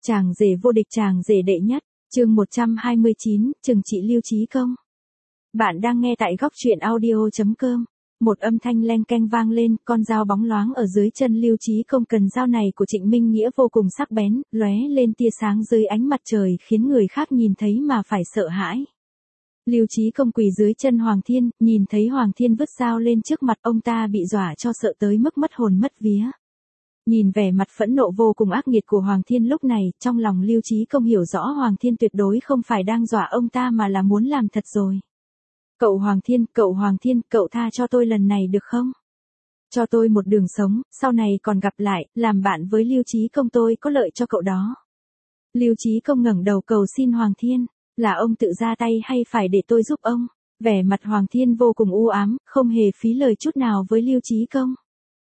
Chàng rể vô địch, chàng rể đệ nhất, chương 129, trừng trị Lưu Chí Công. Bạn đang nghe tại góc truyện audio.com. Một âm thanh leng keng vang lên, con dao bóng loáng ở dưới chân Lưu Chí Công. Cần dao này của Trịnh Minh Nghĩa vô cùng sắc bén, lóe lên tia sáng dưới ánh mặt trời khiến người khác nhìn thấy mà phải sợ hãi. Lưu Chí Công quỳ dưới chân Hoàng Thiên, nhìn thấy Hoàng Thiên vứt dao lên trước mặt, ông ta bị dọa cho sợ tới mức mất hồn mất vía. Nhìn vẻ mặt phẫn nộ vô cùng ác nghiệt của Hoàng Thiên lúc này, trong lòng Lưu Chí Công hiểu rõ Hoàng Thiên tuyệt đối không phải đang dọa ông ta mà là muốn làm thật rồi. Cậu Hoàng Thiên, cậu tha cho tôi lần này được không? Cho tôi một đường sống, sau này còn gặp lại, làm bạn với Lưu Chí Công tôi có lợi cho cậu đó. Lưu Chí Công ngẩng đầu cầu xin Hoàng Thiên, là ông tự ra tay hay phải để tôi giúp ông? Vẻ mặt Hoàng Thiên vô cùng u ám, không hề phí lời chút nào với Lưu Chí Công.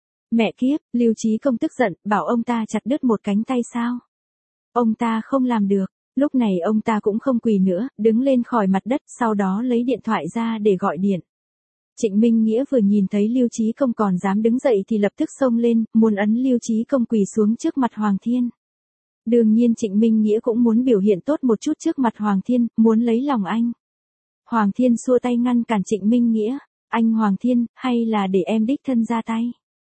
Mẹ kiếp, Lưu Chí Công tức giận, bảo ông ta chặt đứt một cánh tay sao? Ông ta không làm được. Lúc này ông ta cũng không quỳ nữa, đứng lên khỏi mặt đất, sau đó lấy điện thoại ra để gọi điện. Trịnh Minh Nghĩa vừa nhìn thấy Lưu Chí Công còn dám đứng dậy thì lập tức xông lên, muốn ấn Lưu Chí Công quỳ xuống trước mặt Hoàng Thiên. Đương nhiên Trịnh Minh Nghĩa cũng muốn biểu hiện tốt một chút trước mặt Hoàng Thiên, muốn lấy lòng anh. Hoàng Thiên xua tay ngăn cản Trịnh Minh Nghĩa, anh Hoàng Thiên, hay là để em đích thân ra tay?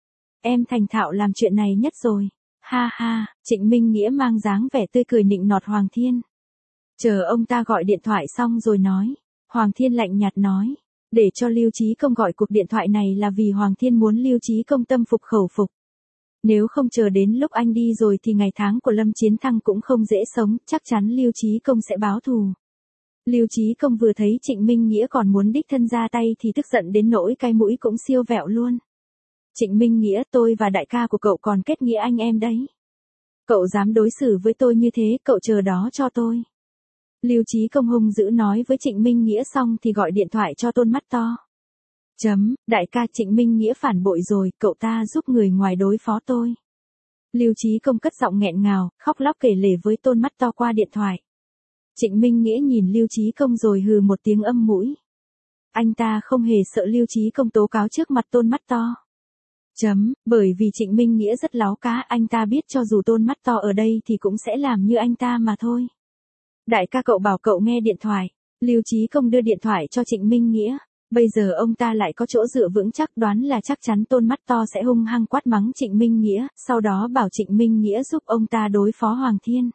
Em thành thạo làm chuyện này nhất rồi. Ha ha, Trịnh Minh Nghĩa mang dáng vẻ tươi cười nịnh nọt Hoàng Thiên. Chờ ông ta gọi điện thoại xong rồi nói. Hoàng Thiên lạnh nhạt nói. Để cho Lưu Chí Công gọi cuộc điện thoại này là vì Hoàng Thiên muốn Lưu Chí Công tâm phục khẩu phục. Nếu không chờ đến lúc anh đi rồi thì ngày tháng của Lâm Chiến Thăng cũng không dễ sống, chắc chắn Lưu Chí Công sẽ báo thù. Lưu Chí Công vừa thấy Trịnh Minh Nghĩa còn muốn đích thân ra tay thì tức giận đến nỗi cái mũi cũng siêu vẹo luôn. Trịnh Minh Nghĩa, tôi và đại ca của cậu còn kết nghĩa anh em đấy. Cậu dám đối xử với tôi như thế, cậu chờ đó cho tôi. Lưu Chí Công hung dữ nói với Trịnh Minh Nghĩa xong thì gọi điện thoại cho Tôn Mắt To. Đại ca, Trịnh Minh Nghĩa phản bội rồi, cậu ta giúp người ngoài đối phó tôi. Lưu Chí Công cất giọng nghẹn ngào, khóc lóc kể lể với Tôn Mắt To qua điện thoại. Trịnh Minh Nghĩa nhìn Lưu Chí Công rồi hừ một tiếng âm mũi. Anh ta không hề sợ Lưu Chí Công tố cáo trước mặt Tôn Mắt To. Bởi vì Trịnh Minh Nghĩa rất láo cá, anh ta biết cho dù Tôn Mắt To ở đây thì cũng sẽ làm như anh ta mà thôi. Đại ca, cậu bảo cậu nghe điện thoại. Lưu Chí Công đưa điện thoại cho Trịnh Minh Nghĩa. Bây giờ ông ta lại có chỗ dựa vững chắc, đoán là chắc chắn Tôn Mắt To sẽ hung hăng quát mắng Trịnh Minh Nghĩa, sau đó bảo Trịnh Minh Nghĩa giúp ông ta đối phó Hoàng Thiên.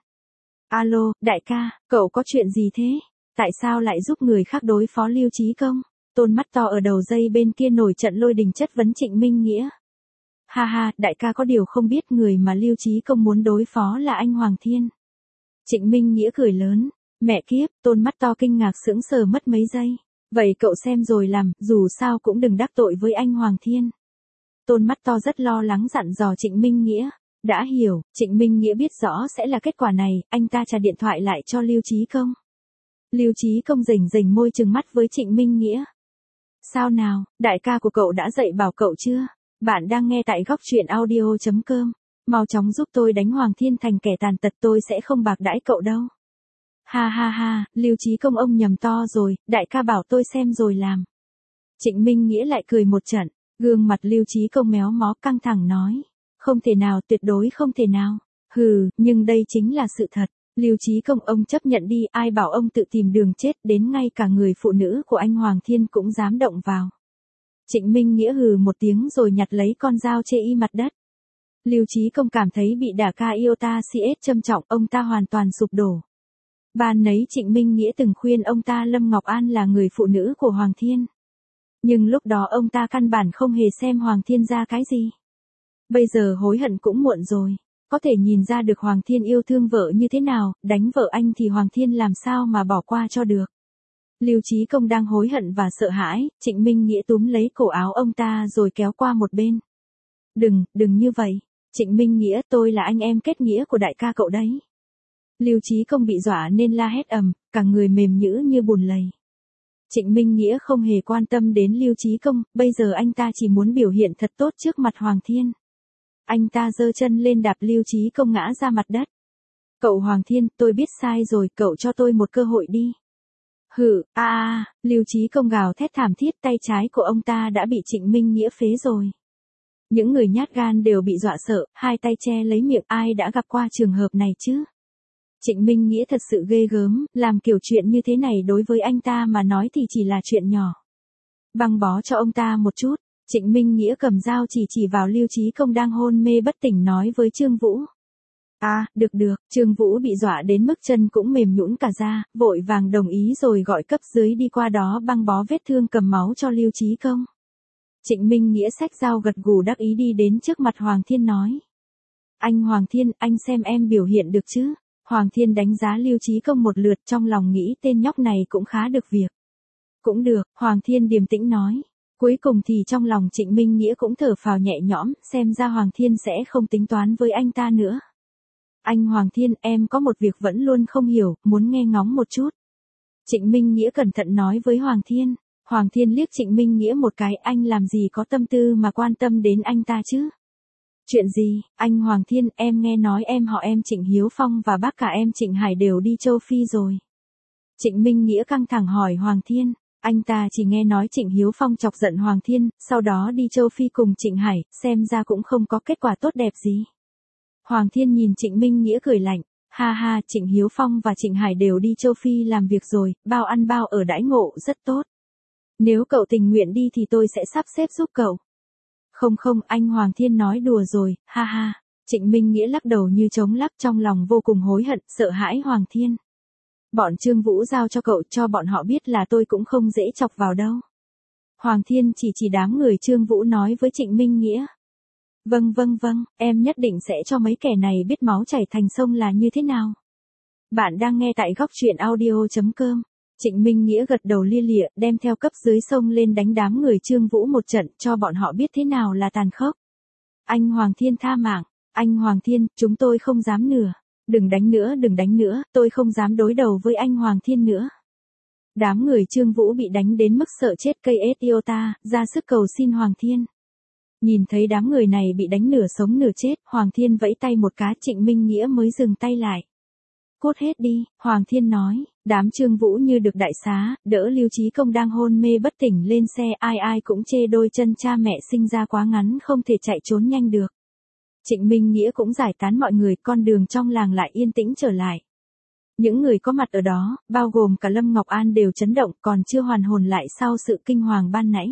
Alo, đại ca, cậu có chuyện gì thế? Tại sao lại giúp người khác đối phó Lưu Chí Công? Tôn Mắt To ở đầu dây bên kia nổi trận lôi đình chất vấn Trịnh Minh Nghĩa. Ha ha, đại ca có điều không biết người mà Lưu Chí Công muốn đối phó là anh Hoàng Thiên. Trịnh Minh Nghĩa cười lớn. Mẹ kiếp, Tôn Mắt To kinh ngạc sững sờ mất mấy giây. Vậy cậu xem rồi làm, dù sao cũng đừng đắc tội với anh Hoàng Thiên. Tôn Mắt To rất lo lắng dặn dò Trịnh Minh Nghĩa. Đã hiểu, Trịnh Minh Nghĩa biết rõ sẽ là kết quả này, anh ta trả điện thoại lại cho Lưu Chí Công. Lưu Chí Công rình môi trừng mắt với Trịnh Minh Nghĩa. Sao nào, đại ca của cậu đã dạy bảo cậu chưa? Bạn đang nghe tại góc truyện audio.com. Mau chóng giúp tôi đánh Hoàng Thiên thành kẻ tàn tật, tôi sẽ không bạc đãi cậu đâu. Ha ha ha, Lưu Chí Công ông nhầm to rồi, đại ca bảo tôi xem rồi làm. Trịnh Minh Nghĩa lại cười một trận, gương mặt Lưu Chí Công méo mó căng thẳng nói. Không thể nào, tuyệt đối không thể nào. Hừ, nhưng đây chính là sự thật. Lưu Chí Công ông chấp nhận đi, ai bảo ông tự tìm đường chết, đến ngay cả người phụ nữ của anh Hoàng Thiên cũng dám động vào. Trịnh Minh Nghĩa hừ một tiếng rồi nhặt lấy con dao chê y mặt đất. Lưu Chí Công cảm thấy bị đả ca iota CS châm trọng, ông ta hoàn toàn sụp đổ. Ban nấy Trịnh Minh Nghĩa từng khuyên ông ta Lâm Ngọc An là người phụ nữ của Hoàng Thiên. Nhưng lúc đó ông ta căn bản không hề xem Hoàng Thiên ra cái gì. Bây giờ hối hận cũng muộn rồi. Có thể nhìn ra được Hoàng Thiên yêu thương vợ như thế nào, đánh vợ anh thì Hoàng Thiên làm sao mà bỏ qua cho được. Lưu Chí Công đang hối hận và sợ hãi, Trịnh Minh Nghĩa túm lấy cổ áo ông ta rồi kéo qua một bên. Đừng như vậy. Trịnh Minh Nghĩa, tôi là anh em kết nghĩa của đại ca cậu đấy. Lưu Chí Công bị dọa nên la hét ầm, cả người mềm nhũn như bùn lầy. Trịnh Minh Nghĩa không hề quan tâm đến Lưu Chí Công, bây giờ anh ta chỉ muốn biểu hiện thật tốt trước mặt Hoàng Thiên. Anh ta giơ chân lên đạp Lưu Chí Công ngã ra mặt đất. Cậu Hoàng Thiên, tôi biết sai rồi, cậu cho tôi một cơ hội đi. Hừ, Lưu Chí Công gào thét thảm thiết, tay trái của ông ta đã bị Trịnh Minh Nghĩa phế rồi. Những người nhát gan đều bị dọa sợ, hai tay che lấy miệng, ai đã gặp qua trường hợp này chứ? Trịnh Minh Nghĩa thật sự ghê gớm, làm kiểu chuyện như thế này đối với anh ta mà nói thì chỉ là chuyện nhỏ. Băng bó cho ông ta một chút, Trịnh Minh Nghĩa cầm dao chỉ vào Lưu Chí Công đang hôn mê bất tỉnh nói với Trương Vũ. À, được, Trương Vũ bị dọa đến mức chân cũng mềm nhũn cả ra, vội vàng đồng ý rồi gọi cấp dưới đi qua đó băng bó vết thương cầm máu cho Lưu Chí Công. Trịnh Minh Nghĩa xách dao gật gù đắc ý đi đến trước mặt Hoàng Thiên nói. Anh Hoàng Thiên, anh xem em biểu hiện được chứ? Hoàng Thiên đánh giá Lưu Chí Công một lượt trong lòng nghĩ tên nhóc này cũng khá được việc. Cũng được, Hoàng Thiên điềm tĩnh nói. Cuối cùng thì trong lòng Trịnh Minh Nghĩa cũng thở phào nhẹ nhõm, xem ra Hoàng Thiên sẽ không tính toán với anh ta nữa. Anh Hoàng Thiên, em có một việc vẫn luôn không hiểu, muốn nghe ngóng một chút. Trịnh Minh Nghĩa cẩn thận nói với Hoàng Thiên. Hoàng Thiên liếc Trịnh Minh Nghĩa một cái, anh làm gì có tâm tư mà quan tâm đến anh ta chứ? Chuyện gì, anh Hoàng Thiên, em nghe nói em họ em Trịnh Hiếu Phong và bác cả em Trịnh Hải đều đi châu Phi rồi. Trịnh Minh Nghĩa căng thẳng hỏi Hoàng Thiên, anh ta chỉ nghe nói Trịnh Hiếu Phong chọc giận Hoàng Thiên, sau đó đi châu Phi cùng Trịnh Hải, xem ra cũng không có kết quả tốt đẹp gì. Hoàng Thiên nhìn Trịnh Minh Nghĩa cười lạnh, ha, Trịnh Hiếu Phong và Trịnh Hải đều đi châu Phi làm việc rồi, bao ăn bao ở đãi ngộ rất tốt. Nếu cậu tình nguyện đi thì tôi sẽ sắp xếp giúp cậu. Không, anh Hoàng Thiên nói đùa rồi, ha. Trịnh Minh Nghĩa lắc đầu như trống lắp trong lòng vô cùng hối hận, sợ hãi Hoàng Thiên. Bọn Trương Vũ giao cho cậu cho bọn họ biết là tôi cũng không dễ chọc vào đâu. Hoàng Thiên chỉ đám người Trương Vũ nói với Trịnh Minh Nghĩa. Vâng, em nhất định sẽ cho mấy kẻ này biết máu chảy thành sông là như thế nào. Bạn đang nghe tại góc truyện audio.com. Trịnh Minh Nghĩa gật đầu lia lịa, đem theo cấp dưới sông lên đánh đám người Trương Vũ một trận cho bọn họ biết thế nào là tàn khốc. Anh Hoàng Thiên tha mạng, anh Hoàng Thiên, chúng tôi không dám nữa. Đừng đánh nữa, tôi không dám đối đầu với anh Hoàng Thiên nữa. Đám người Trương Vũ bị đánh đến mức sợ chết cây iota, ra sức cầu xin Hoàng Thiên. Nhìn thấy đám người này bị đánh nửa sống nửa chết, Hoàng Thiên vẫy tay một cái, Trịnh Minh Nghĩa mới dừng tay lại. Cút hết đi, Hoàng Thiên nói, đám Trương Vũ như được đại xá, đỡ Lưu Chí Công đang hôn mê bất tỉnh lên xe, ai cũng chê đôi chân cha mẹ sinh ra quá ngắn không thể chạy trốn nhanh được. Trịnh Minh Nghĩa cũng giải tán mọi người, con đường trong làng lại yên tĩnh trở lại. Những người có mặt ở đó, bao gồm cả Lâm Ngọc An đều chấn động, còn chưa hoàn hồn lại sau sự kinh hoàng ban nãy.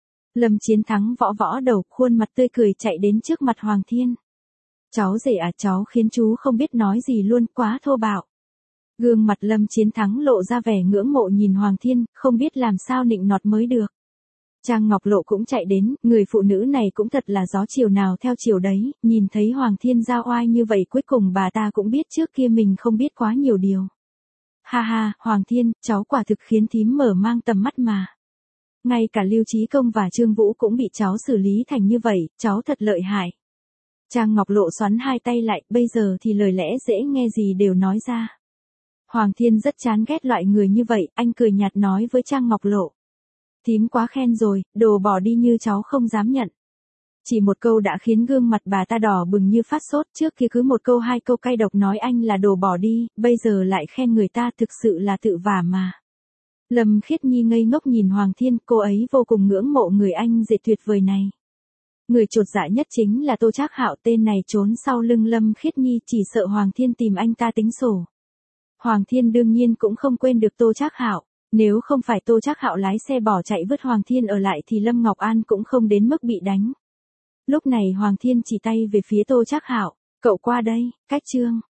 Lâm Chiến Thắng võ đầu, khuôn mặt tươi cười chạy đến trước mặt Hoàng Thiên. Cháu rể à, cháu khiến chú không biết nói gì luôn, quá thô bạo. Gương mặt Lâm Chiến Thắng lộ ra vẻ ngưỡng mộ nhìn Hoàng Thiên, không biết làm sao nịnh nọt mới được. Trang Ngọc Lộ cũng chạy đến, người phụ nữ này cũng thật là gió chiều nào theo chiều đấy, nhìn thấy Hoàng Thiên giao oai như vậy cuối cùng bà ta cũng biết trước kia mình không biết quá nhiều điều. Ha, Hoàng Thiên, cháu quả thực khiến thím mở mang tầm mắt mà. Ngay cả Lưu Chí Công và Trương Vũ cũng bị cháu xử lý thành như vậy, cháu thật lợi hại. Trang Ngọc Lộ xoắn hai tay lại, bây giờ thì lời lẽ dễ nghe gì đều nói ra. Hoàng Thiên rất chán ghét loại người như vậy, anh cười nhạt nói với Trang Ngọc Lộ. Thím quá khen rồi, đồ bỏ đi như cháu không dám nhận. Chỉ một câu đã khiến gương mặt bà ta đỏ bừng như phát sốt, trước kia cứ một câu hai câu cay độc nói anh là đồ bỏ đi, bây giờ lại khen người ta, thực sự là tự vả mà. Lâm Khiết Nhi ngây ngốc nhìn Hoàng Thiên, cô ấy vô cùng ngưỡng mộ người anh dệt tuyệt vời này. Người chột dạ nhất chính là Tô Trác Hạo, tên này trốn sau lưng Lâm Khiết Nhi chỉ sợ Hoàng Thiên tìm anh ta tính sổ. Hoàng Thiên đương nhiên cũng không quên được Tô Trác Hạo, nếu không phải Tô Trác Hạo lái xe bỏ chạy vứt Hoàng Thiên ở lại thì Lâm Ngọc An cũng không đến mức bị đánh. Lúc này Hoàng Thiên chỉ tay về phía Tô Trác Hạo, cậu qua đây, cách Trương